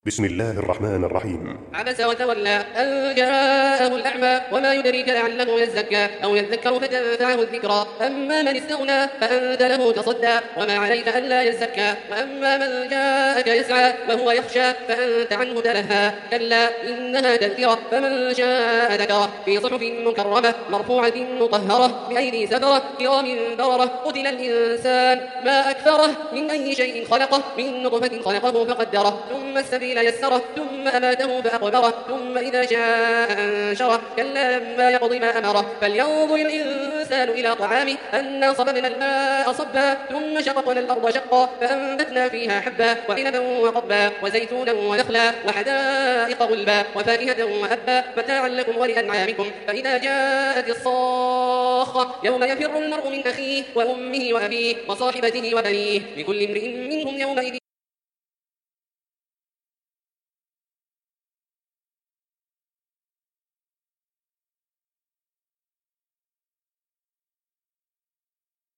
بسم الله الرحمن الرحيم. عبس وتولى أن جاءه الأعمى وما يدريك لعله يزكى أو يذكر فتنفعه الذكرى. أما من استغنى فأنت له تصدى وما عليك ألا يزكى. وأما من جاءك يسعى وهو يخشى فأنت عنه تلهى. كلا إنها تذكرة فمن شاء ذكره في صحف مكرمة مرفوعة مطهرة بأيدي سفرة كرام بررة. قتل الإنسان ما أكثره من أي شيء خلقه من نطفة خلقه فقدره ثم السبيل يسره ثم أماته فأقبره ثم إذا شاء أنشره. كلا لما يقض ما أمره فلينظر الإنسان إلى طعامه أنا صببنا الماء صبا ثم شققنا الأرض شقا فأنبتنا فيها حبا وعنبا وقضبا وزيتونا ونخلا وحدائق غلبا وفاكهة وأبا متاعا لكم ولأنعامكم. فإذا جاءت الصاخة يوم يفر المرء من أخيه وأمه وأبيه وصاحبته وبنيه لكل امرئ منهم يومئذ